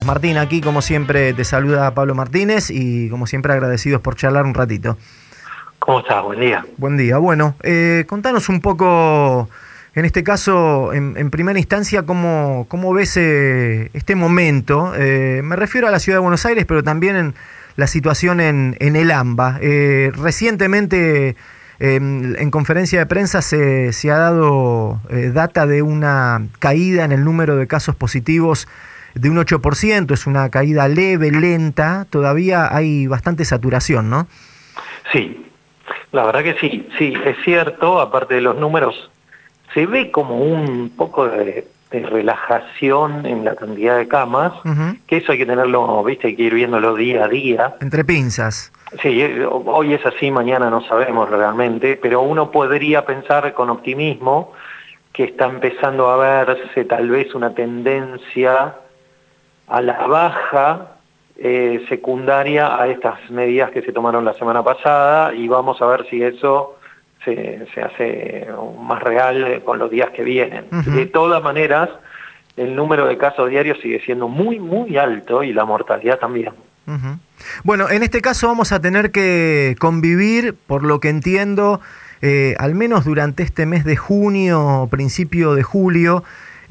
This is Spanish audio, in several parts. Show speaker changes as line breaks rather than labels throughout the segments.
Martín, aquí como siempre te saluda Pablo Martínez y como siempre agradecidos por charlar un ratito.
¿Cómo estás? Buen día.
Buen día. Bueno, contanos un poco, en este caso, en primera instancia, cómo ves este momento. Me refiero a la Ciudad de Buenos Aires, pero también en la situación en el AMBA. Recientemente, en conferencia de prensa se ha dado data de una caída en el número de casos positivos de un 8%, es una caída leve, lenta, todavía hay bastante saturación, ¿no?
Sí, la verdad que sí, es cierto, aparte de los números, se ve como un poco de relajación en la cantidad de camas, que eso hay que tenerlo, viste, hay que ir viéndolo día a día.
Entre pinzas.
Sí, hoy es así, mañana no sabemos realmente, pero uno podría pensar con optimismo que está empezando a verse tal vez una tendencia a la baja secundaria a estas medidas que se tomaron la semana pasada, y vamos a ver si eso se hace más real con los días que vienen. De todas maneras, el número de casos diarios sigue siendo muy, muy alto y la mortalidad también.
Bueno, en este caso vamos a tener que convivir, por lo que entiendo, al menos durante este mes de junio, principio de julio,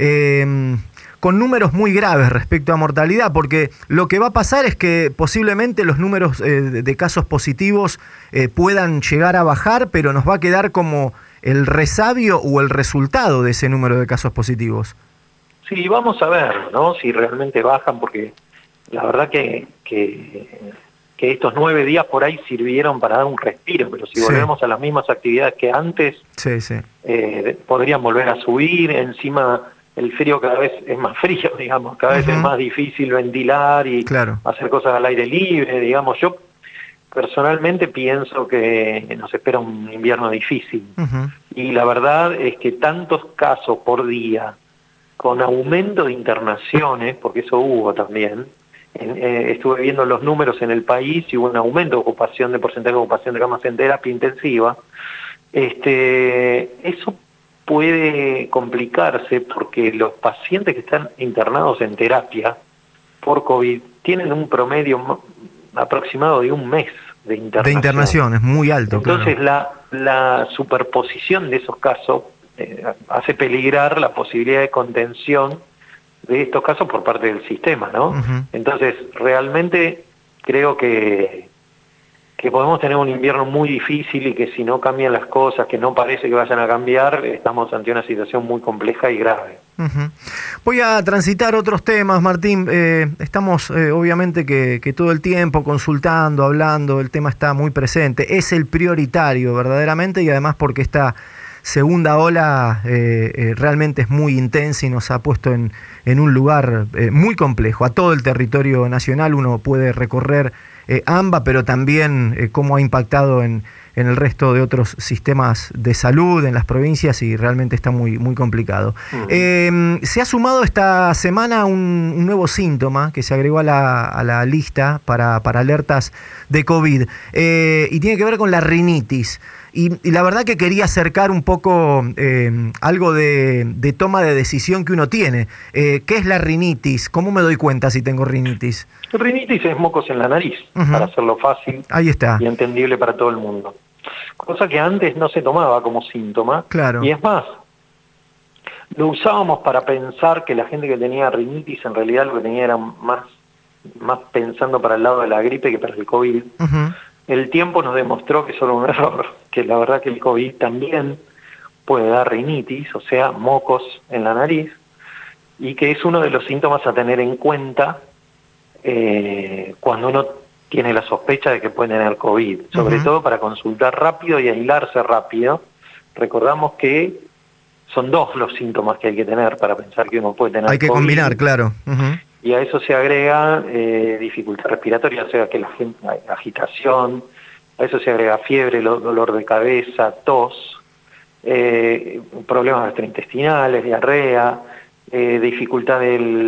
con números muy graves respecto a mortalidad, porque lo que va a pasar es que posiblemente los números de casos positivos puedan llegar a bajar, pero nos va a quedar como el resabio o el resultado de ese número de casos positivos.
Sí, vamos a ver, ¿no? Si realmente bajan, porque la verdad que estos 9 días por ahí sirvieron para dar un respiro, pero si volvemos a las mismas actividades que antes, podrían volver a subir. Encima el frío cada vez es más frío, digamos, cada vez es más difícil ventilar y hacer cosas al aire libre, digamos. Yo personalmente pienso que nos espera un invierno difícil. Y la verdad es que tantos casos por día, con aumento de internaciones, porque eso hubo también, estuve viendo los números en el país y hubo un aumento de ocupación, de porcentaje de ocupación de camas en terapia intensiva. Eso puede complicarse porque los pacientes que están internados en terapia por COVID tienen un promedio aproximado de un mes de internación.
De internación, es muy alto.
Entonces la superposición de esos casos hace peligrar la posibilidad de contención de estos casos por parte del sistema, ¿no? Entonces, realmente creo que podemos tener un invierno muy difícil y que si no cambian las cosas, que no parece que vayan a cambiar, estamos ante una situación muy compleja y grave.
Voy a transitar otros temas, Martín. Estamos obviamente que todo el tiempo consultando, hablando, el tema está muy presente. Es el prioritario verdaderamente, y además porque esta segunda ola realmente es muy intensa y nos ha puesto en un lugar muy complejo. A todo el territorio nacional uno puede recorrer AMBA, pero también cómo ha impactado en el resto de otros sistemas de salud en las provincias, y realmente está muy, muy complicado. Se ha sumado esta semana un nuevo síntoma que se agregó a la lista para alertas de COVID, y tiene que ver con la rinitis. Y la verdad que quería acercar un poco algo de toma de decisión que uno tiene. ¿Qué es la rinitis? ¿Cómo me doy cuenta si tengo rinitis?
Rinitis es mocos en la nariz, para hacerlo fácil.
Ahí está.
Y entendible para todo el mundo. Cosa que antes no se tomaba como síntoma.
Claro.
Y es más, lo usábamos para pensar que la gente que tenía rinitis en realidad lo que tenía era más pensando para el lado de la gripe que para el COVID. El tiempo nos demostró que eso era un error, que la verdad que el COVID también puede dar rinitis, o sea, mocos en la nariz, y que es uno de los síntomas a tener en cuenta cuando uno tiene la sospecha de que puede tener COVID, sobre todo para consultar rápido y aislarse rápido. Recordamos que son 2 los síntomas que hay que tener para pensar que uno puede tener COVID.
Hay que combinar, claro.
Y a eso se agrega dificultad respiratoria, o sea que la gente, agitación, a eso se agrega fiebre, dolor de cabeza, tos, problemas gastrointestinales, diarrea, dificultad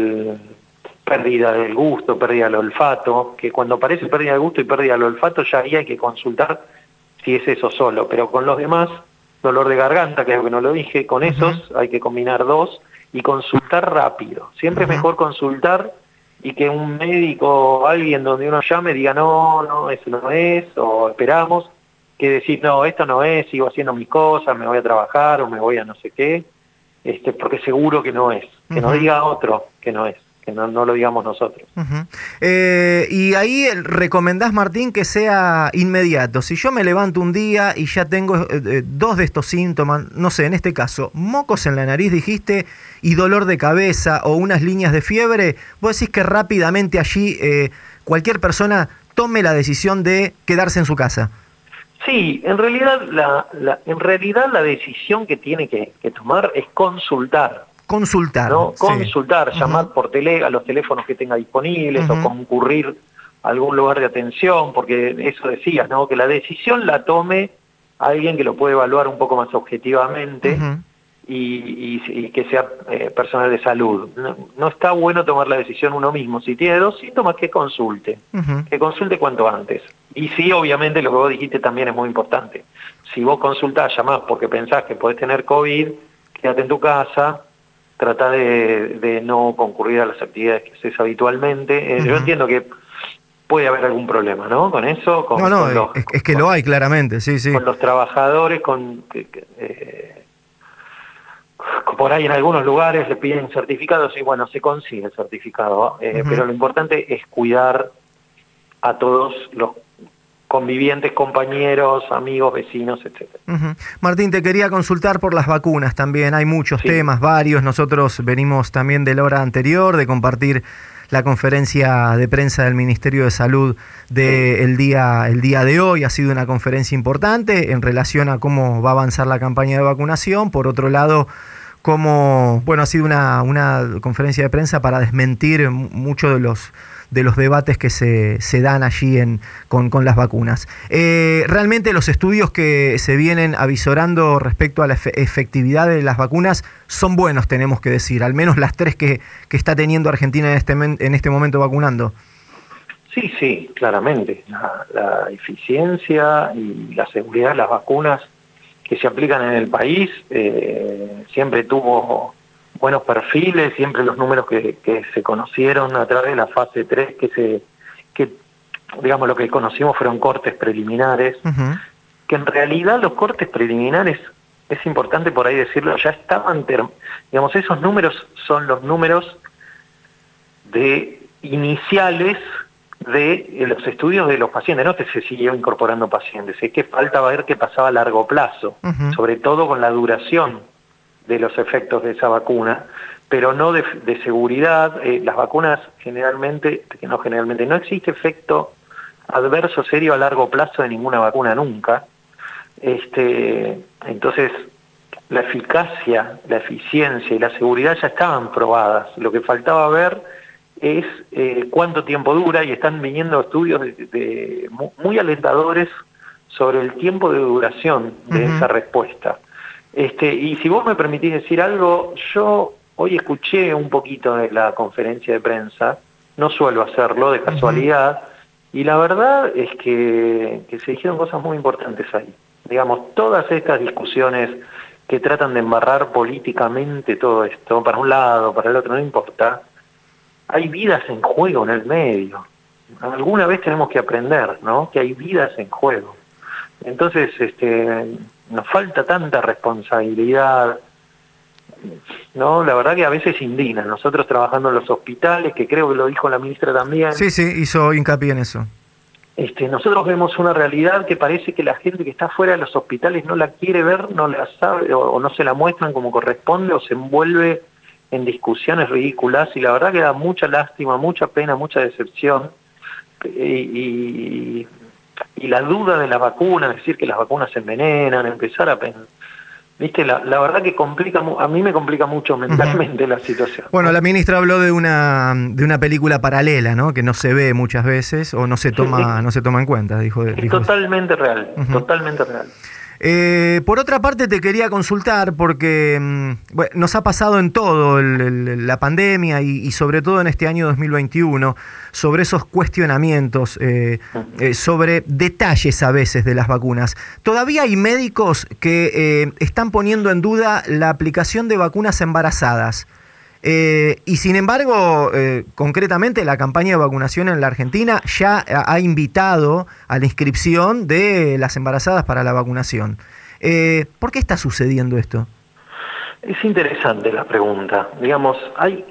pérdida del gusto, pérdida del olfato, que cuando aparece pérdida del gusto y pérdida del olfato ya ahí hay que consultar si es eso solo, pero con los demás, dolor de garganta, que es lo que no lo dije, con esos hay que combinar 2 y consultar rápido. Siempre es mejor consultar y que un médico, alguien donde uno llame, diga no, eso no es, o esperamos, que decir no, esto no es, sigo haciendo mis cosas, me voy a trabajar o me voy a no sé qué, porque seguro que no es, que nos diga otro que no es, que no lo digamos nosotros.
Y ahí recomendás, Martín, que sea inmediato. Si yo me levanto un día y ya tengo dos de estos síntomas, no sé, en este caso, mocos en la nariz, dijiste, y dolor de cabeza o unas líneas de fiebre, vos decís que rápidamente allí cualquier persona tome la decisión de quedarse en su casa.
Sí, en realidad la decisión que tiene que tomar es consultar.
Consultar.
¿No?
Sí.
Consultar, llamar por a los teléfonos que tenga disponibles o concurrir a algún lugar de atención, porque eso decías, ¿no? Que la decisión la tome alguien que lo puede evaluar un poco más objetivamente y que sea personal de salud. No está bueno tomar la decisión uno mismo. Si tiene 2 síntomas, que consulte cuanto antes. Y sí, obviamente, lo que vos dijiste también es muy importante. Si vos consultás, llamás porque pensás que podés tener COVID, quédate en tu casa, trata de no concurrir a las actividades que haces habitualmente. Yo entiendo que puede haber algún problema, ¿no? Con eso,
es que lo hay claramente, sí.
Con los trabajadores, por ahí en algunos lugares le piden certificados y bueno, se consigue el certificado, pero lo importante es cuidar a todos los convivientes, compañeros, amigos, vecinos, etcétera.
Martín, te quería consultar por las vacunas también. Hay muchos temas, varios. Nosotros venimos también de la hora anterior de compartir la conferencia de prensa del Ministerio de Salud el día de hoy. Ha sido una conferencia importante en relación a cómo va a avanzar la campaña de vacunación. Por otro lado, ha sido una conferencia de prensa para desmentir muchos de los debates que se dan allí con las vacunas. Realmente los estudios que se vienen avisorando respecto a la efectividad de las vacunas son buenos, tenemos que decir, al menos las 3 que está teniendo Argentina en este momento vacunando.
Sí, claramente. La eficiencia y la seguridad de las vacunas que se aplican en el país siempre tuvo buenos perfiles, siempre los números que se conocieron a través de la fase 3, que digamos lo que conocimos fueron cortes preliminares, que en realidad los cortes preliminares, es importante por ahí decirlo, ya estaban, digamos, esos números son los números iniciales de los estudios de los pacientes, no que se siguió incorporando pacientes, es que faltaba ver qué pasaba a largo plazo, sobre todo con la duración de los efectos de esa vacuna, pero no de seguridad. Las vacunas no existe efecto adverso serio a largo plazo de ninguna vacuna nunca. Entonces, la eficacia, la eficiencia y la seguridad ya estaban probadas. Lo que faltaba ver es cuánto tiempo dura, y están viniendo estudios muy alentadores sobre el tiempo de duración de esa respuesta. Y si vos me permitís decir algo, yo hoy escuché un poquito de la conferencia de prensa, no suelo hacerlo de casualidad, y la verdad es que se dijeron cosas muy importantes ahí. Digamos, todas estas discusiones que tratan de embarrar políticamente todo esto, para un lado, para el otro, no importa, hay vidas en juego en el medio. Alguna vez tenemos que aprender, ¿no?, que hay vidas en juego. Entonces, nos falta tanta responsabilidad, ¿no? La verdad que a veces indigna. Nosotros trabajando en los hospitales, que creo que lo dijo la ministra también.
Sí, hizo hincapié en eso.
Nosotros vemos una realidad que parece que la gente que está fuera de los hospitales no la quiere ver, no la sabe, o no se la muestran como corresponde, o se envuelve en discusiones ridículas, y la verdad que da mucha lástima, mucha pena, mucha decepción, y la duda de las vacunas, decir que las vacunas se envenenan, empezar a pensar, ¿viste? La verdad que a mí me complica mucho mentalmente la situación.
Bueno, la ministra habló de una película paralela, ¿no?, que no se ve muchas veces o no se toma en cuenta, dijo.
Totalmente real, totalmente real.
Por otra parte, te quería consultar porque nos ha pasado en todo la pandemia y sobre todo en este año 2021 sobre esos cuestionamientos, sobre detalles a veces de las vacunas. Todavía hay médicos que están poniendo en duda la aplicación de vacunas embarazadas. Y sin embargo, concretamente la campaña de vacunación en la Argentina ya ha invitado a la inscripción de las embarazadas para la vacunación. ¿Por qué está sucediendo esto?
Es interesante la pregunta. Digamos, hay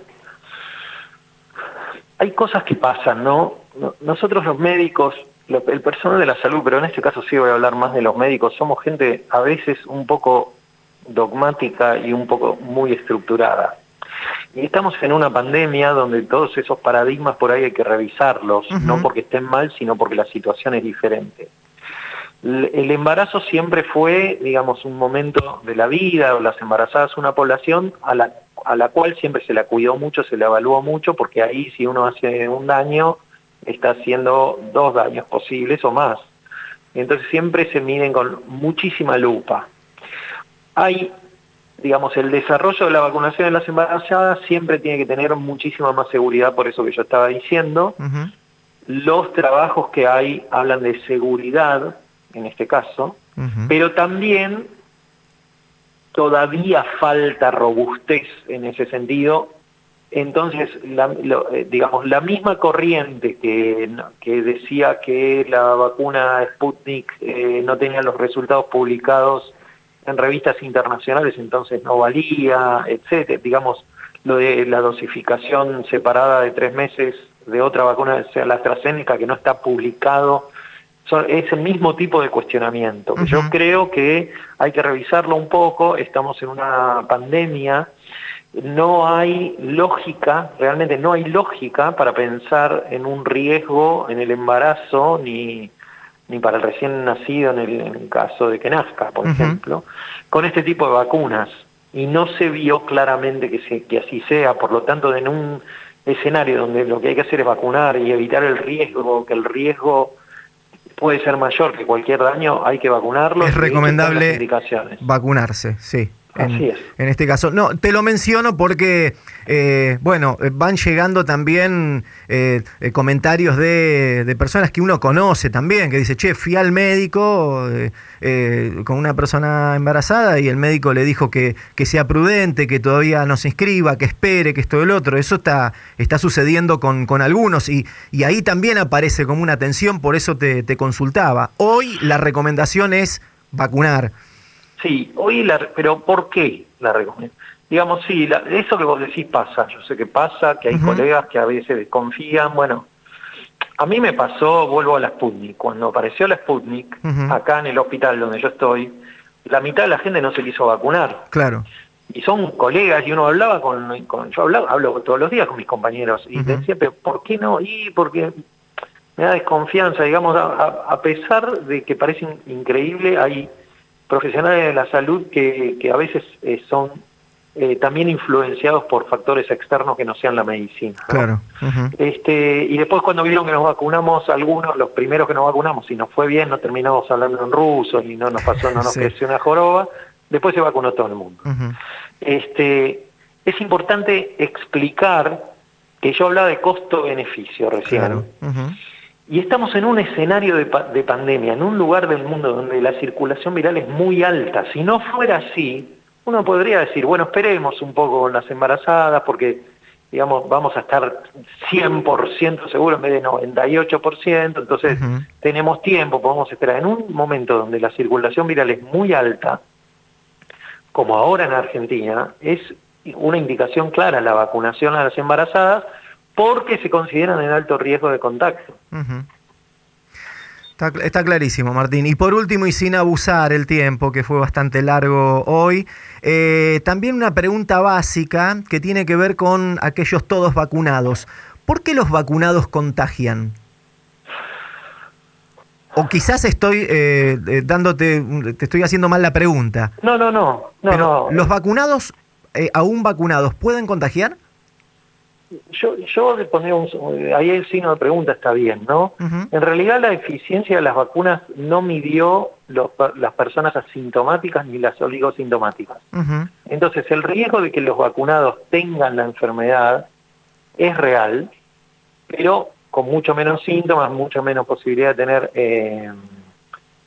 cosas que pasan, ¿no? Nosotros los médicos, el personal de la salud, pero en este caso sí voy a hablar más de los médicos, somos gente a veces un poco dogmática y un poco muy estructurada. Y estamos en una pandemia donde todos esos paradigmas por ahí hay que revisarlos, no porque estén mal, sino porque la situación es diferente. El embarazo siempre fue, digamos, un momento de la vida, o las embarazadas, una población a la cual siempre se la cuidó mucho, se la evaluó mucho, porque ahí si uno hace un daño, está haciendo 2 daños posibles o más. Entonces siempre se miden con muchísima lupa. Hay, digamos, el desarrollo de la vacunación de las embarazadas siempre tiene que tener muchísima más seguridad, por eso que yo estaba diciendo. Los trabajos que hay hablan de seguridad, en este caso, pero también todavía falta robustez en ese sentido. Entonces, digamos, la misma corriente que decía que la vacuna Sputnik no tenía los resultados publicados en revistas internacionales, entonces no valía, etcétera. Digamos, lo de la dosificación separada de 3 meses de otra vacuna, o sea, la AstraZeneca, que no está publicado, es el mismo tipo de cuestionamiento. Yo creo que hay que revisarlo un poco. Estamos en una pandemia, no hay lógica, realmente no hay lógica para pensar en un riesgo en el embarazo, ni para el recién nacido en el caso de que nazca, por ejemplo, con este tipo de vacunas. Y no se vio claramente que así sea. Por lo tanto, en un escenario donde lo que hay que hacer es vacunar y evitar el riesgo, que el riesgo puede ser mayor que cualquier daño, hay que vacunarlo.
Es recomendable vacunarse, sí.
Así es.
En este caso. No, te lo menciono porque, van llegando también comentarios de personas que uno conoce también, que dice, che, fui al médico con una persona embarazada y el médico le dijo que sea prudente, que todavía no se inscriba, que espere, que esto y el otro. Eso está sucediendo con algunos y ahí también aparece como una tensión, por eso te consultaba. Hoy la recomendación es vacunar.
Sí, pero ¿por qué la recomiendo? Digamos, sí, eso que vos decís pasa. Yo sé que pasa, que hay colegas que a veces desconfían. Bueno, a mí me pasó, vuelvo a la Sputnik. Cuando apareció la Sputnik, acá en el hospital donde yo estoy, la mitad de la gente no se quiso vacunar.
Claro.
Y son colegas, y uno hablaba hablo todos los días con mis compañeros, y decía, pero ¿por qué no? Y porque me da desconfianza, digamos, a pesar de que parece increíble, hay profesionales de la salud que a veces son también influenciados por factores externos que no sean la medicina, ¿no?
Claro.
Y después cuando vieron que nos vacunamos, algunos, los primeros que nos vacunamos, y nos fue bien, no terminamos hablando en ruso y no nos creció una joroba, después se vacunó todo el mundo. Es importante explicar que yo hablaba de costo-beneficio recién.
Claro.
Y estamos en un escenario de pandemia, en un lugar del mundo donde la circulación viral es muy alta. Si no fuera así, uno podría decir, bueno, esperemos un poco con las embarazadas porque, digamos, vamos a estar 100% seguros en vez de 98%, entonces tenemos tiempo, podemos esperar. En un momento donde la circulación viral es muy alta, como ahora en Argentina, es una indicación clara la vacunación a las embarazadas, porque se consideran en alto riesgo de contagio.
Está clarísimo, Martín. Y por último, y sin abusar el tiempo, que fue bastante largo hoy, también una pregunta básica que tiene que ver con aquellos todos vacunados. ¿Por qué los vacunados contagian? O quizás estoy te estoy haciendo mal la pregunta.
No.
¿Los vacunados, aún vacunados, pueden contagiar?
Yo le pondría ahí el signo de pregunta está bien, ¿no? En realidad la eficiencia de las vacunas no midió las personas asintomáticas ni las oligosintomáticas. Entonces el riesgo de que los vacunados tengan la enfermedad es real, pero con mucho menos síntomas, mucho menos posibilidad de tener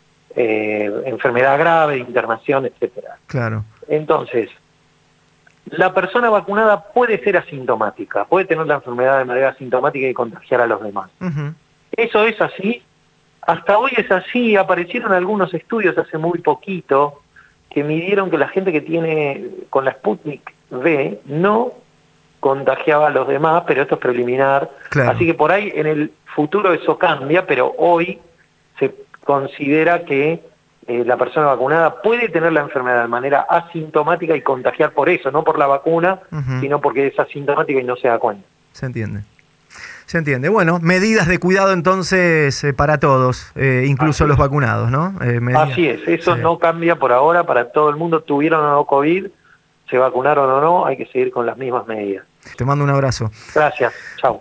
enfermedad grave, internación, etcétera.
Claro.
Entonces, la persona vacunada puede ser asintomática, puede tener la enfermedad de manera asintomática y contagiar a los demás. Eso es así, hasta hoy es así. Aparecieron algunos estudios hace muy poquito que midieron que la gente que tiene con la Sputnik V no contagiaba a los demás, pero esto es preliminar.
Claro.
Así que por ahí en el futuro eso cambia, pero hoy se considera que la persona vacunada puede tener la enfermedad de manera asintomática y contagiar por eso, no por la vacuna, sino porque es asintomática y no se da cuenta.
Se entiende. Se entiende. Bueno, medidas de cuidado entonces para todos, incluso los vacunados, ¿no?
Así es, eso no cambia por ahora para todo el mundo, tuvieron o no COVID, se vacunaron o no, hay que seguir con las mismas medidas.
Te mando un abrazo.
Gracias, chao.